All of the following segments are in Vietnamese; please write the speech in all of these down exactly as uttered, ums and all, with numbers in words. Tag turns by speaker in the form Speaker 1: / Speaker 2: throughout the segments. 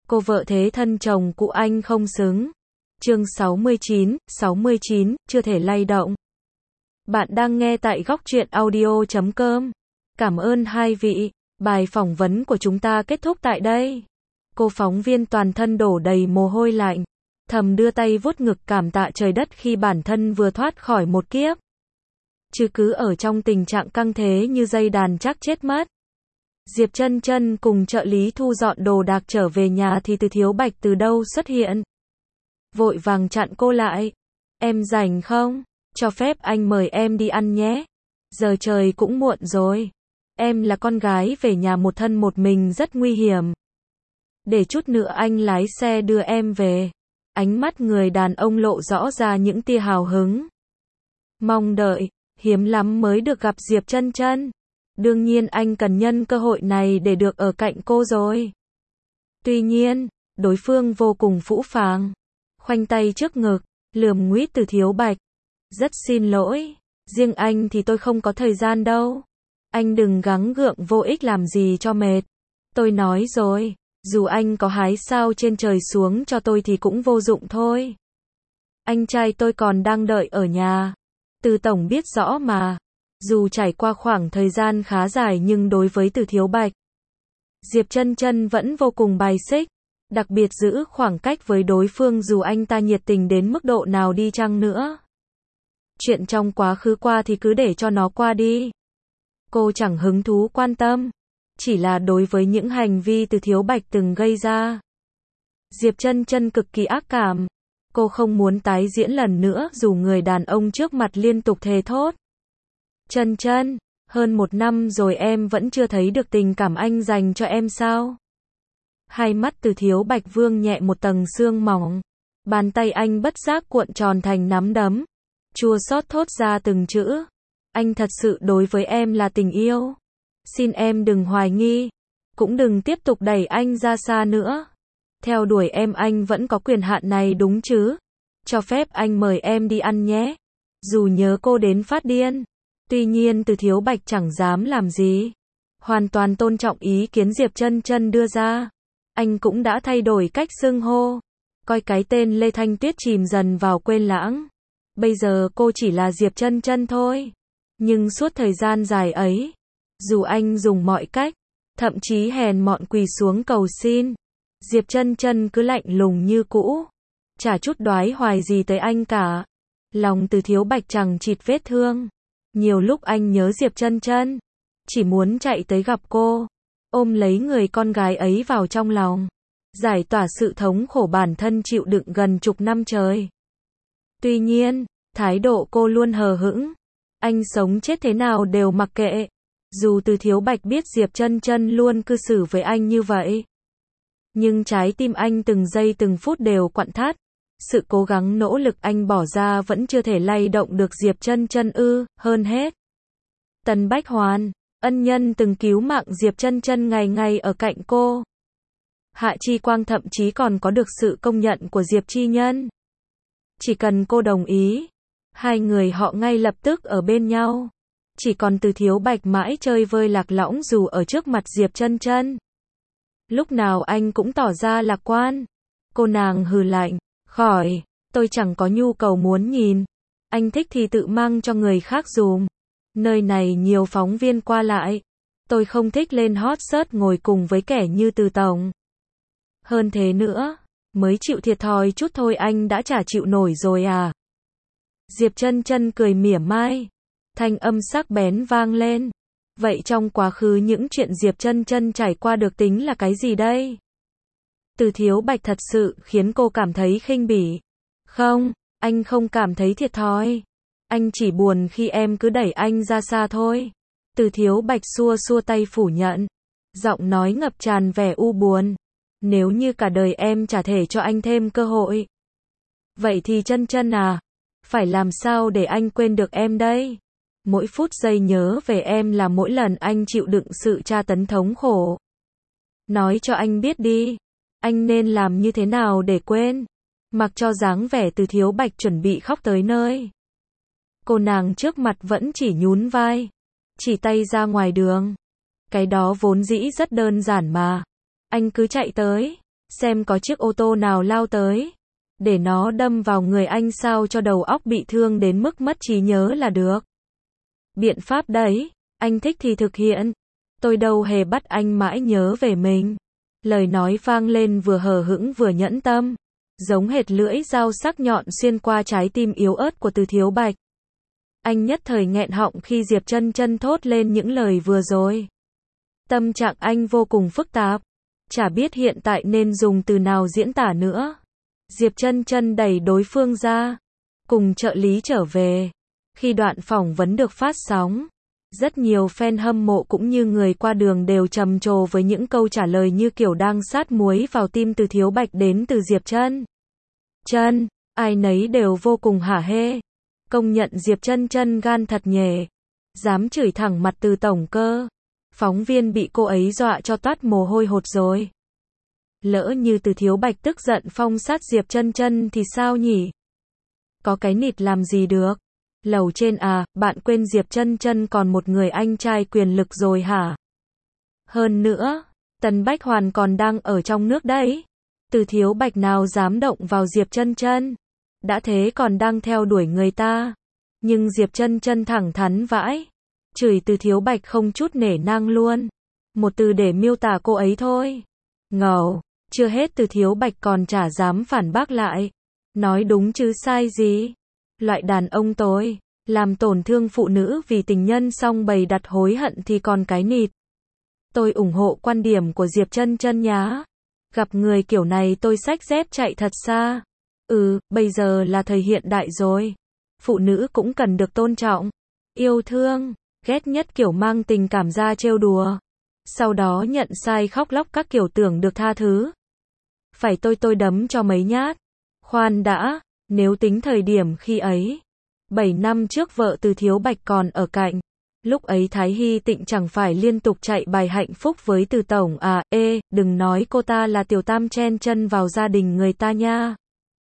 Speaker 1: Cô vợ thế thân chồng cũ anh không xứng. Chương sáu mươi chín, sáu mươi chín, chưa thể lay động. Bạn đang nghe tại góc truyện audio chấm com. Cảm ơn hai vị. Bài phỏng vấn của chúng ta kết thúc tại đây. Cô phóng viên toàn thân đổ đầy mồ hôi lạnh, thầm đưa tay vuốt ngực cảm tạ trời đất khi bản thân vừa thoát khỏi một kiếp. Chứ cứ ở trong tình trạng căng thế như dây đàn chắc chết mất. Diệp Chân Chân cùng trợ lý thu dọn đồ đạc trở về nhà thì Từ Thiếu Bạch từ đâu xuất hiện. Vội vàng chặn cô lại. Em rảnh không? Cho phép anh mời em đi ăn nhé. Giờ trời cũng muộn rồi. Em là con gái về nhà một thân một mình rất nguy hiểm. Để chút nữa anh lái xe đưa em về. Ánh mắt người đàn ông lộ rõ ra những tia hào hứng. Mong đợi, hiếm lắm mới được gặp Diệp Chân Chân. Đương nhiên anh cần nhân cơ hội này để được ở cạnh cô rồi. Tuy nhiên, đối phương vô cùng phũ phàng. Khoanh tay trước ngực, lườm nguýt Từ Thiếu Bạch. Rất xin lỗi, riêng anh thì tôi không có thời gian đâu. Anh đừng gắng gượng vô ích làm gì cho mệt. Tôi nói rồi, dù anh có hái sao trên trời xuống cho tôi thì cũng vô dụng thôi. Anh trai tôi còn đang đợi ở nhà. Từ tổng biết rõ mà. Dù trải qua khoảng thời gian khá dài nhưng đối với Từ Thiếu Bạch, Diệp Chân Chân vẫn vô cùng bài xích. Đặc biệt giữ khoảng cách với đối phương dù anh ta nhiệt tình đến mức độ nào đi chăng nữa. Chuyện trong quá khứ qua thì cứ để cho nó qua đi. Cô chẳng hứng thú quan tâm. Chỉ là đối với những hành vi Từ Thiếu Bạch từng gây ra, Diệp Chân Chân cực kỳ ác cảm. Cô không muốn tái diễn lần nữa dù người đàn ông trước mặt liên tục thề thốt. Chân Chân, hơn một năm rồi em vẫn chưa thấy được tình cảm anh dành cho em sao? Hai mắt Từ Thiếu Bạch vương nhẹ một tầng sương mỏng. Bàn tay anh bất giác cuộn tròn thành nắm đấm. Chua xót thốt ra từng chữ. Anh thật sự đối với em là tình yêu. Xin em đừng hoài nghi. Cũng đừng tiếp tục đẩy anh ra xa nữa. Theo đuổi em anh vẫn có quyền hạn này đúng chứ? Cho phép anh mời em đi ăn nhé. Dù nhớ cô đến phát điên. Tuy nhiên Từ Thiếu Bạch chẳng dám làm gì. Hoàn toàn tôn trọng ý kiến Diệp Chân Chân đưa ra. Anh cũng đã thay đổi cách xưng hô. Coi cái tên Lê Thanh Tuyết chìm dần vào quên lãng. Bây giờ cô chỉ là Diệp Chân Chân thôi. Nhưng suốt thời gian dài ấy, dù anh dùng mọi cách, thậm chí hèn mọn quỳ xuống cầu xin, Diệp Chân Chân cứ lạnh lùng như cũ. Chả chút đoái hoài gì tới anh cả. Lòng Từ Thiếu Bạch chẳng chịt vết thương. Nhiều lúc anh nhớ Diệp Chân Chân, chỉ muốn chạy tới gặp cô, ôm lấy người con gái ấy vào trong lòng, giải tỏa sự thống khổ bản thân chịu đựng gần chục năm trời. Tuy nhiên, thái độ cô luôn hờ hững. Anh sống chết thế nào đều mặc kệ. Dù Từ Thiếu Bạch biết Diệp Chân Chân luôn cư xử với anh như vậy, nhưng trái tim anh từng giây từng phút đều quặn thắt. Sự cố gắng nỗ lực anh bỏ ra vẫn chưa thể lay động được Diệp Chân Chân ư, hơn hết. Tần Bách Hoàn, ân nhân từng cứu mạng Diệp Chân Chân ngày ngày ở cạnh cô. Hạ Chi Quang thậm chí còn có được sự công nhận của Diệp Chi Nhân. Chỉ cần cô đồng ý, hai người họ ngay lập tức ở bên nhau. Chỉ còn Từ Thiếu Bạch mãi chơi vơi lạc lõng dù ở trước mặt Diệp Chân Chân. Lúc nào anh cũng tỏ ra lạc quan. Cô nàng hừ lạnh, khỏi, tôi chẳng có nhu cầu muốn nhìn. Anh thích thì tự mang cho người khác dùm. Nơi này nhiều phóng viên qua lại. Tôi không thích lên hot search ngồi cùng với kẻ như Từ tổng. Hơn thế nữa, mới chịu thiệt thòi chút thôi anh đã chả chịu nổi rồi à. Diệp Chân Chân cười mỉa mai. Thanh âm sắc bén vang lên. Vậy trong quá khứ những chuyện Diệp Chân Chân trải qua được tính là cái gì đây? Từ Thiếu Bạch thật sự khiến cô cảm thấy khinh bỉ. Không, anh không cảm thấy thiệt thòi. Anh chỉ buồn khi em cứ đẩy anh ra xa thôi. Từ Thiếu Bạch xua xua tay phủ nhận. Giọng nói ngập tràn vẻ u buồn. Nếu như cả đời em chả thể cho anh thêm cơ hội, vậy thì Chân Chân à, phải làm sao để anh quên được em đây? Mỗi phút giây nhớ về em là mỗi lần anh chịu đựng sự tra tấn thống khổ. Nói cho anh biết đi, anh nên làm như thế nào để quên? Mặc cho dáng vẻ Từ Thiếu Bạch chuẩn bị khóc tới nơi, cô nàng trước mặt vẫn chỉ nhún vai, chỉ tay ra ngoài đường. Cái đó vốn dĩ rất đơn giản mà. Anh cứ chạy tới, xem có chiếc ô tô nào lao tới, để nó đâm vào người anh sao cho đầu óc bị thương đến mức mất trí nhớ là được. Biện pháp đấy, anh thích thì thực hiện. Tôi đâu hề bắt anh mãi nhớ về mình. Lời nói vang lên vừa hờ hững vừa nhẫn tâm, giống hệt lưỡi dao sắc nhọn xuyên qua trái tim yếu ớt của Từ Thiếu Bạch. Anh nhất thời nghẹn họng khi Diệp Chân Chân thốt lên những lời vừa rồi. Tâm trạng anh vô cùng phức tạp, chả biết hiện tại nên dùng từ nào diễn tả nữa. Diệp Chân Chân đẩy đối phương ra, cùng trợ lý trở về. Khi đoạn phỏng vấn được phát sóng, rất nhiều fan hâm mộ cũng như người qua đường đều trầm trồ với những câu trả lời như kiểu đang sát muối vào tim Từ Thiếu Bạch đến từ Diệp Chân Chân. Ai nấy đều vô cùng hả hê. Công nhận Diệp Chân Chân gan thật nhề, dám chửi thẳng mặt Từ tổng cơ. Phóng viên bị cô ấy dọa cho toát mồ hôi hột rồi. Lỡ như Từ Thiếu Bạch tức giận phong sát Diệp Chân Chân thì sao nhỉ? Có cái nịt làm gì được? Lầu trên à, bạn quên Diệp Chân Chân còn một người anh trai quyền lực rồi hả? Hơn nữa, Tần Bách Hoàn còn đang ở trong nước đấy. Từ Thiếu Bạch nào dám động vào Diệp Chân Chân? Đã thế còn đang theo đuổi người ta. Nhưng Diệp Chân Chân thẳng thắn vãi, chửi Từ Thiếu Bạch không chút nể nang luôn. Một từ để miêu tả cô ấy thôi. Ngầu. Chưa hết Từ Thiếu Bạch còn chả dám phản bác lại. Nói đúng chứ sai gì. Loại đàn ông tối, làm tổn thương phụ nữ vì tình nhân xong bày đặt hối hận thì còn cái nịt. Tôi ủng hộ quan điểm của Diệp Chân Chân nhá. Gặp người kiểu này tôi xách dép chạy thật xa. Ừ, bây giờ là thời hiện đại rồi. Phụ nữ cũng cần được tôn trọng, yêu thương. Ghét nhất kiểu mang tình cảm ra trêu đùa, sau đó nhận sai khóc lóc các kiểu tưởng được tha thứ. Phải tôi tôi đấm cho mấy nhát. Khoan đã, nếu tính thời điểm khi ấy, bảy năm trước vợ Từ Thiếu Bạch còn ở cạnh. Lúc ấy Thái Hy Tịnh chẳng phải liên tục chạy bài hạnh phúc với Từ tổng à, ê, đừng nói cô ta là tiểu tam chen chân vào gia đình người ta nha.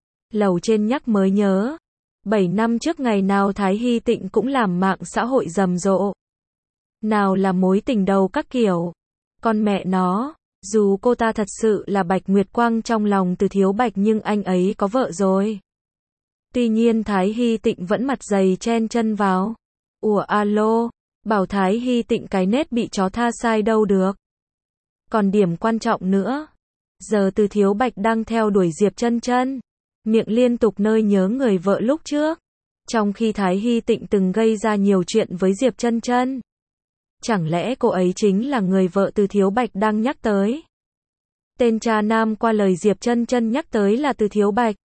Speaker 1: Lầu trên nhắc mới nhớ. bảy năm trước ngày nào Thái Hy Tịnh cũng làm mạng xã hội rầm rộ. Nào là mối tình đầu các kiểu. Con mẹ nó, dù cô ta thật sự là Bạch Nguyệt Quang trong lòng Từ Thiếu Bạch nhưng anh ấy có vợ rồi. Tuy nhiên Thái Hy Tịnh vẫn mặt dày chen chân vào. Ủa alo, bảo Thái Hy Tịnh cái nết bị chó tha sai đâu được. Còn điểm quan trọng nữa, giờ Từ Thiếu Bạch đang theo đuổi Diệp Chân Chân, miệng liên tục nơi nhớ người vợ lúc trước, trong khi Thái Hy Tịnh từng gây ra nhiều chuyện với Diệp Chân Chân. Chẳng lẽ cô ấy chính là người vợ Từ Thiếu Bạch đang nhắc tới? Tên cha nam qua lời Diệp Chân Chân nhắc tới là Từ Thiếu Bạch.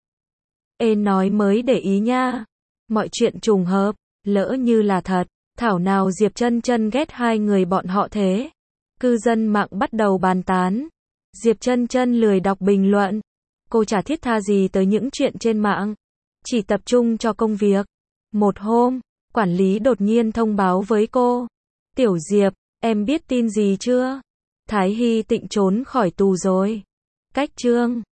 Speaker 1: Ê nói mới để ý nha. Mọi chuyện trùng hợp, lỡ như là thật, thảo nào Diệp Chân Chân ghét hai người bọn họ thế. Cư dân mạng bắt đầu bàn tán. Diệp Chân Chân lười đọc bình luận. Cô chả thiết tha gì tới những chuyện trên mạng, chỉ tập trung cho công việc. Một hôm, quản lý đột nhiên thông báo với cô. Tiểu Diệp, em biết tin gì chưa? Thái Hy Tịnh trốn khỏi tù rồi. Cách chương